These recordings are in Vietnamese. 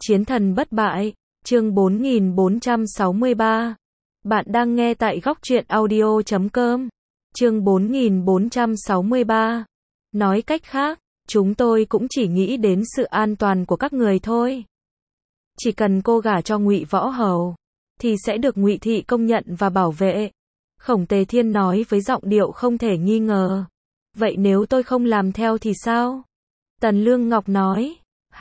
Chiến thần bất bại, chương 4463. Bạn đang nghe tại góc truyện audio.com. Chương 4463. Nói cách khác, chúng tôi cũng chỉ nghĩ đến sự an toàn của các người thôi. Chỉ cần cô gả cho Ngụy Võ Hầu, thì sẽ được Ngụy thị công nhận và bảo vệ. Khổng Tề Thiên nói với giọng điệu không thể nghi ngờ. Vậy nếu tôi không làm theo thì sao? Tần Lương Ngọc nói.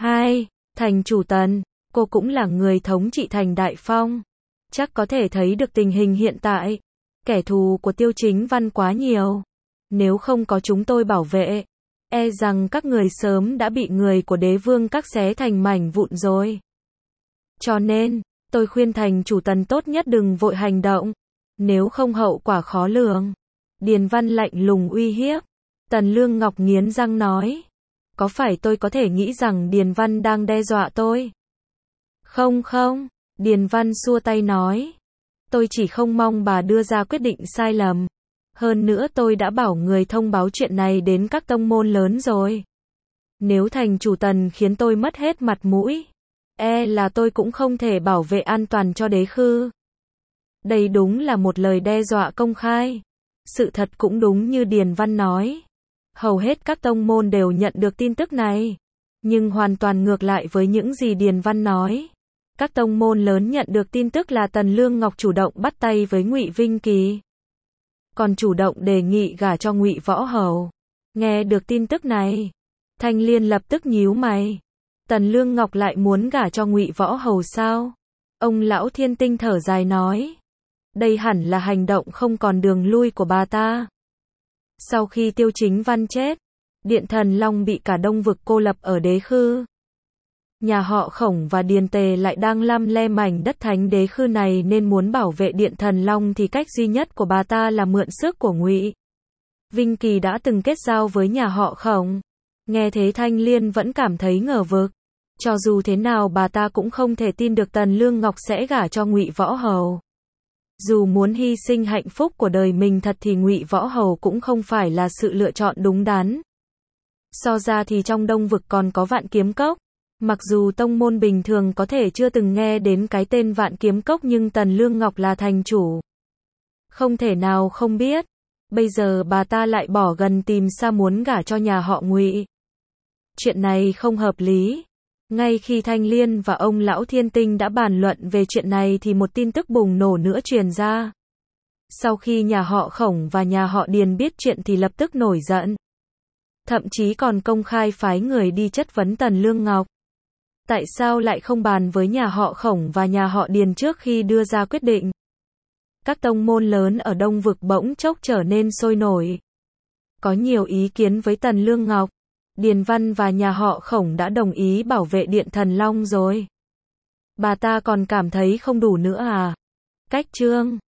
Thành chủ Tần, cô cũng là người thống trị thành Đại Phong. Chắc có thể thấy được tình hình hiện tại. Kẻ thù của Tiêu Chính Văn quá nhiều. Nếu không có chúng tôi bảo vệ, e rằng các người sớm đã bị người của đế vương các xé thành mảnh vụn rồi. Cho nên, tôi khuyên thành chủ Tần tốt nhất đừng vội hành động. Nếu không hậu quả khó lường. Điền Văn lạnh lùng uy hiếp. Tần Lương Ngọc nghiến răng nói. Có phải tôi có thể nghĩ rằng Điền Văn đang đe dọa tôi? Không, Điền Văn xua tay nói. Tôi chỉ không mong bà đưa ra quyết định sai lầm. Hơn nữa tôi đã bảo người thông báo chuyện này đến các tông môn lớn rồi. Nếu thành chủ Tần khiến tôi mất hết mặt mũi, e là tôi cũng không thể bảo vệ an toàn cho đế khư. Đây đúng là một lời đe dọa công khai. Sự thật cũng đúng như Điền Văn nói. Hầu hết các tông môn đều nhận được tin tức này. Nhưng hoàn toàn ngược lại với những gì Điền Văn nói. Các tông môn lớn nhận được tin tức là Tần Lương Ngọc chủ động bắt tay với Ngụy Vinh Kỳ. Còn chủ động đề nghị gả cho Ngụy Võ Hầu. Nghe được tin tức này, Thanh Liên lập tức nhíu mày. Tần Lương Ngọc lại muốn gả cho Ngụy Võ Hầu sao? Ông lão Thiên Tinh thở dài nói. Đây hẳn là hành động không còn đường lui của bà ta. Sau khi Tiêu Chính Văn chết, Điện Thần Long bị cả Đông Vực cô lập ở đế khư. Nhà họ Khổng và Điền Tề lại đang lăm le mảnh đất thánh đế khư này nên muốn bảo vệ Điện Thần Long thì cách duy nhất của bà ta là mượn sức của Ngụy Vinh Kỳ đã từng kết giao với nhà họ Khổng. Nghe thế Thanh Liên vẫn cảm thấy ngờ vực. Cho dù thế nào bà ta cũng không thể tin được Tần Lương Ngọc sẽ gả cho Ngụy Võ Hầu. Dù muốn hy sinh hạnh phúc của đời mình thật thì Ngụy Võ Hầu cũng không phải là sự lựa chọn đúng đắn. So ra thì trong Đông Vực còn có Vạn Kiếm Cốc. Mặc dù tông môn bình thường có thể chưa từng nghe đến cái tên Vạn Kiếm Cốc nhưng Tần Lương Ngọc là thành chủ. Không thể nào không biết. Bây giờ bà ta lại bỏ gần tìm xa muốn gả cho nhà họ Ngụy. Chuyện này không hợp lý. Ngay khi Thanh Liên và ông lão Thiên Tinh đã bàn luận về chuyện này thì một tin tức bùng nổ nữa truyền ra. Sau khi nhà họ Khổng và nhà họ Điền biết chuyện thì lập tức nổi giận. Thậm chí còn công khai phái người đi chất vấn Tần Lương Ngọc. Tại sao lại không bàn với nhà họ Khổng và nhà họ Điền trước khi đưa ra quyết định? Các tông môn lớn ở Đông Vực bỗng chốc trở nên sôi nổi. Có nhiều ý kiến với Tần Lương Ngọc. Điền Văn và nhà họ Khổng đã đồng ý bảo vệ Điện Thần Long rồi. Bà ta còn cảm thấy không đủ nữa à? Cách chương